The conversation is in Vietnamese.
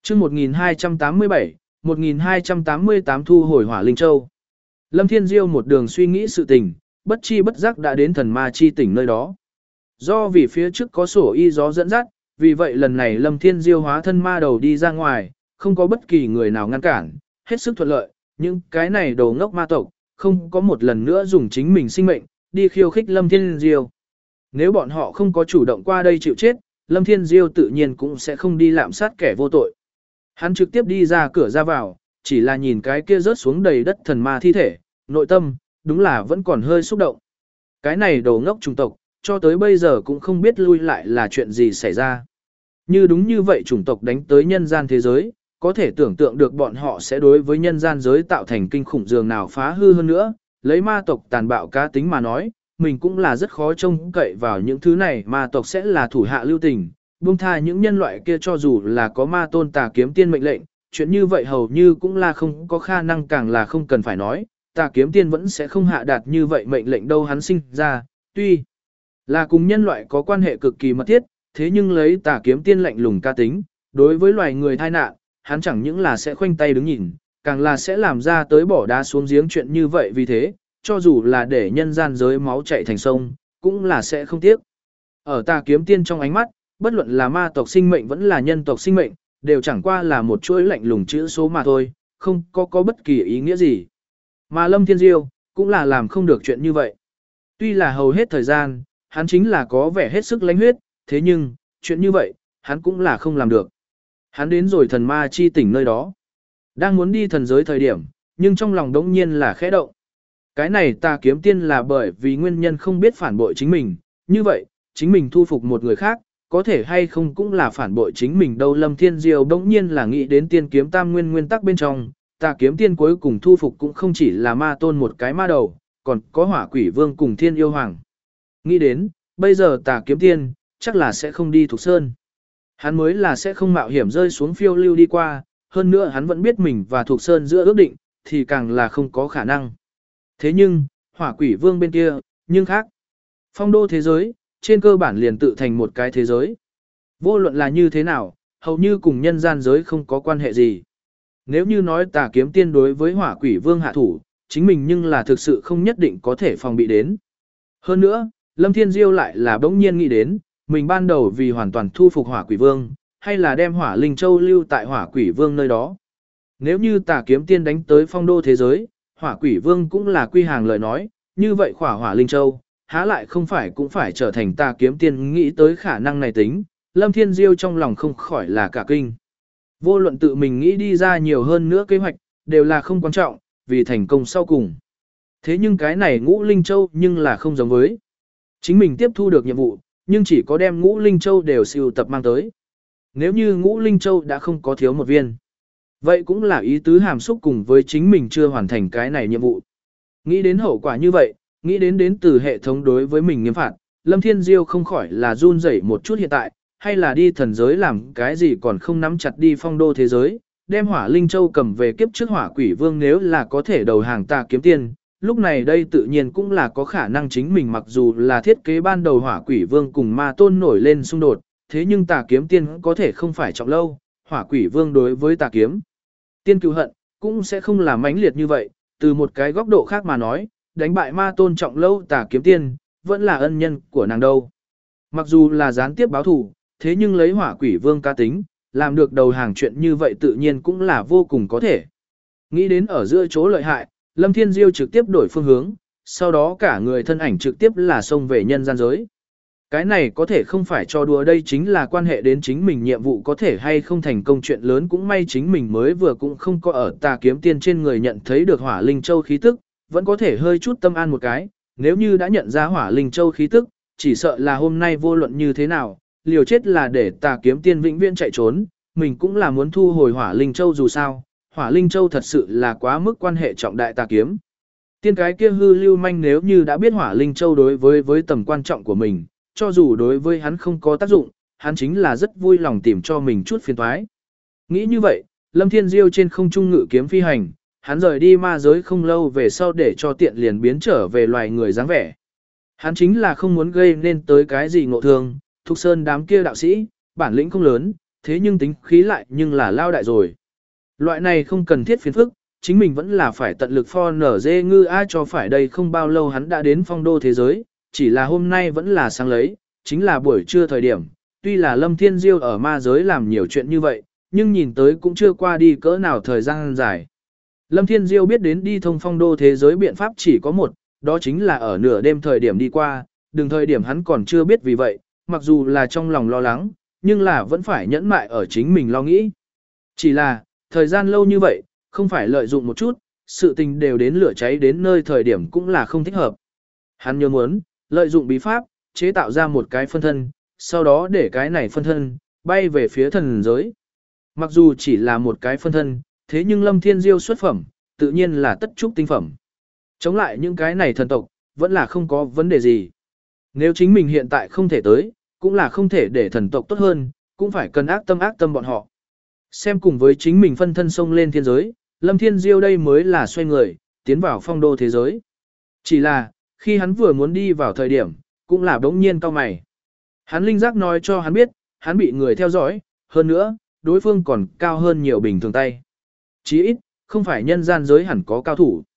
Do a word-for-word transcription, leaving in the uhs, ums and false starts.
chương một nghìn hai trăm tám mươi bảy, một nghìn hai trăm tám mươi tám thu hồi Hỏa Linh Châu. Lâm Thiên Diêu một đường suy nghĩ sự tình, bất chi bất giác đã đến thần ma chi tỉnh nơi đó. Do vì phía trước có sổ y gió dẫn dắt, vì vậy lần này Lâm Thiên Diêu hóa thân ma đầu đi ra ngoài, không có bất kỳ người nào ngăn cản, hết sức thuận lợi, nhưng cái này đồ ngốc ma tộc, không có một lần nữa dùng chính mình sinh mệnh, đi khiêu khích Lâm Thiên Diêu. Nếu bọn họ không có chủ động qua đây chịu chết, Lâm Thiên Diêu tự nhiên cũng sẽ không đi lạm sát kẻ vô tội. Hắn trực tiếp đi ra cửa ra vào, chỉ là nhìn cái kia rớt xuống đầy đất thần ma thi thể, nội tâm, đúng là vẫn còn hơi xúc động. Cái này đồ ngốc chủng tộc, cho tới bây giờ cũng không biết lui lại là chuyện gì xảy ra. Như đúng như vậy chủng tộc đánh tới nhân gian thế giới, có thể tưởng tượng được bọn họ sẽ đối với nhân gian giới tạo thành kinh khủng dường nào phá hư hơn nữa, lấy ma tộc tàn bạo cá tính mà nói, mình cũng là rất khó trông cậy vào những thứ này ma tộc sẽ là thủ hạ lưu tình, buông tha những nhân loại kia cho dù là có ma tôn tà kiếm tiên mệnh lệnh, chuyện như vậy hầu như cũng là không có khả năng, càng là không cần phải nói, tà kiếm tiên vẫn sẽ không hạ đạt như vậy mệnh lệnh đâu. Hắn sinh ra, tuy là cùng nhân loại có quan hệ cực kỳ mật thiết, thế nhưng lấy tà kiếm tiên lạnh lùng ca tính, đối với loài người tai nạn, hắn chẳng những là sẽ khoanh tay đứng nhìn, càng là sẽ làm ra tới bỏ đá xuống giếng chuyện như vậy, vì thế, cho dù là để nhân gian giới máu chảy thành sông, cũng là sẽ không tiếc. Ở tà kiếm tiên trong ánh mắt, bất luận là ma tộc sinh mệnh vẫn là nhân tộc sinh mệnh, đều chẳng qua là một chuỗi lạnh lùng chữ số mà thôi, không có có bất kỳ ý nghĩa gì. Mà Lâm Thiên Diêu, cũng là làm không được chuyện như vậy. Tuy là hầu hết thời gian, hắn chính là có vẻ hết sức lãnh huyết, thế nhưng, chuyện như vậy, hắn cũng là không làm được. Hắn đến rồi thần ma chi tỉnh nơi đó. Đang muốn đi thần giới thời điểm, nhưng trong lòng đống nhiên là khẽ động. Cái này tà kiếm tiên là bởi vì nguyên nhân không biết phản bội chính mình, như vậy, chính mình thu phục một người khác, có thể hay không cũng là phản bội chính mình đâu. Lâm Thiên Diêu đống nhiên là nghĩ đến tiên kiếm tam nguyên nguyên tắc bên trong, tà kiếm tiên cuối cùng thu phục cũng không chỉ là ma tôn một cái ma đầu, còn có hỏa quỷ vương cùng thiên yêu hoàng. Nghĩ đến, bây giờ tà kiếm tiên, chắc là sẽ không đi Thục Sơn. Hắn mới là sẽ không mạo hiểm rơi xuống phiêu lưu đi qua, hơn nữa hắn vẫn biết mình và Thục Sơn giữa ước định, thì càng là không có khả năng. Thế nhưng, hỏa quỷ vương bên kia, nhưng khác. Phong đô thế giới, trên cơ bản liền tự thành một cái thế giới. Vô luận là như thế nào, hầu như cùng nhân gian giới không có quan hệ gì. Nếu như nói tà kiếm tiên đối với hỏa quỷ vương hạ thủ, chính mình nhưng là thực sự không nhất định có thể phòng bị đến. Hơn nữa, Lâm Thiên Diêu lại là bỗng nhiên nghĩ đến, mình ban đầu vì hoàn toàn thu phục hỏa quỷ vương, hay là đem hỏa linh châu lưu tại hỏa quỷ vương nơi đó. Nếu như tà kiếm tiên đánh tới phong đô thế giới, hỏa quỷ vương cũng là quy hàng lời nói, như vậy khỏa hỏa linh châu, há lại không phải cũng phải trở thành tà kiếm tiên. Nghĩ tới khả năng này tính, Lâm Thiên Diêu trong lòng không khỏi là cả kinh. Vô luận tự mình nghĩ đi ra nhiều hơn nữa kế hoạch, đều là không quan trọng, vì thành công sau cùng. Thế nhưng cái này ngũ linh châu nhưng là không giống với. Chính mình tiếp thu được nhiệm vụ, nhưng chỉ có đem ngũ linh châu đều siêu tập mang tới. Nếu như ngũ linh châu đã không có thiếu một viên, vậy cũng là ý tứ hàm xúc cùng với chính mình chưa hoàn thành cái này nhiệm vụ. Nghĩ đến hậu quả như vậy, nghĩ đến đến từ hệ thống đối với mình nghiêm phạt, Lâm Thiên Diêu không khỏi là run rẩy một chút. Hiện tại, hay là đi thần giới làm cái gì còn không nắm chặt đi phong đô thế giới, đem hỏa linh châu cầm về kiếp trước hỏa quỷ vương. Nếu là có thể đầu hàng tà kiếm tiên, lúc này đây tự nhiên cũng là có khả năng chính mình mặc dù là thiết kế ban đầu hỏa quỷ vương cùng ma tôn nổi lên xung đột, thế nhưng tà kiếm tiên có thể không phải trọng lâu, hỏa quỷ vương đối với tà kiếm tiên cựu hận cũng sẽ không là mãnh liệt như vậy. Từ một cái góc độ khác mà nói, đánh bại ma tôn trọng lâu tà kiếm tiên, vẫn là ân nhân của nàng đâu. Mặc dù là gián tiếp báo thù, thế nhưng lấy hỏa quỷ vương cá tính, làm được đầu hàng chuyện như vậy tự nhiên cũng là vô cùng có thể. Nghĩ đến ở giữa chỗ lợi hại, Lâm Thiên Diêu trực tiếp đổi phương hướng, sau đó cả người thân ảnh trực tiếp là xông về nhân gian giới. Cái này có thể không phải cho đùa, đây chính là quan hệ đến chính mình nhiệm vụ có thể hay không thành công chuyện lớn. Cũng may chính mình mới vừa cũng không có ở tà kiếm tiên trên người nhận thấy được hỏa linh châu khí tức, vẫn có thể hơi chút tâm an một cái. Nếu như đã nhận ra hỏa linh châu khí tức, chỉ sợ là hôm nay vô luận như thế nào, liều chết là để tà kiếm tiên vĩnh viễn chạy trốn, mình cũng là muốn thu hồi hỏa linh châu. Dù sao, hỏa linh châu thật sự là quá mức quan hệ trọng đại tà kiếm tiên. Cái kia hư lưu manh nếu như đã biết hỏa linh châu đối với với tầm quan trọng của mình, cho dù đối với hắn không có tác dụng, hắn chính là rất vui lòng tìm cho mình chút phiền toái. Nghĩ như vậy, Lâm Thiên Diêu trên không trung ngự kiếm phi hành, hắn rời đi ma giới không lâu về sau để cho tiện liền biến trở về loài người dáng vẻ. Hắn chính là không muốn gây nên tới cái gì ngộ thương. Thục Sơn đám kia đạo sĩ, bản lĩnh không lớn, thế nhưng tính khí lại nhưng là lao đại rồi. Loại này không cần thiết phiền phức, chính mình vẫn là phải tận lực pho nở dê ngư ai cho phải đây không bao lâu hắn đã đến phong đô thế giới, chỉ là hôm nay vẫn là sáng lấy, chính là buổi trưa thời điểm, tuy là Lâm Thiên Diêu ở ma giới làm nhiều chuyện như vậy, nhưng nhìn tới cũng chưa qua đi cỡ nào thời gian dài. Lâm Thiên Diêu biết đến đi thông phong đô thế giới biện pháp chỉ có một, đó chính là ở nửa đêm thời điểm đi qua, đừng thời điểm hắn còn chưa biết vì vậy, mặc dù là trong lòng lo lắng, nhưng là vẫn phải nhẫn mại ở chính mình lo nghĩ. Chỉ là, thời gian lâu như vậy, không phải lợi dụng một chút, sự tình đều đến lửa cháy đến nơi thời điểm cũng là không thích hợp. Hắn nhớ muốn, lợi dụng bí pháp, chế tạo ra một cái phân thân, sau đó để cái này phân thân, bay về phía thần giới. Mặc dù chỉ là một cái phân thân, thế nhưng Lâm Thiên Diêu xuất phẩm, tự nhiên là tất trúc tinh phẩm. Chống lại những cái này thần tộc, vẫn là không có vấn đề gì. Nếu chính mình hiện tại không thể tới, cũng là không thể để thần tộc tốt hơn, cũng phải cần ác tâm ác tâm bọn họ. Xem cùng với chính mình phân thân xông lên thiên giới, Lâm Thiên Diêu đây mới là xoay người, tiến vào phong đô thế giới. Chỉ là, khi hắn vừa muốn đi vào thời điểm, cũng là bỗng nhiên cau mày. Hắn linh giác nói cho hắn biết, hắn bị người theo dõi, hơn nữa, đối phương còn cao hơn nhiều bình thường tay. Chí ít, không phải nhân gian giới hẳn có cao thủ.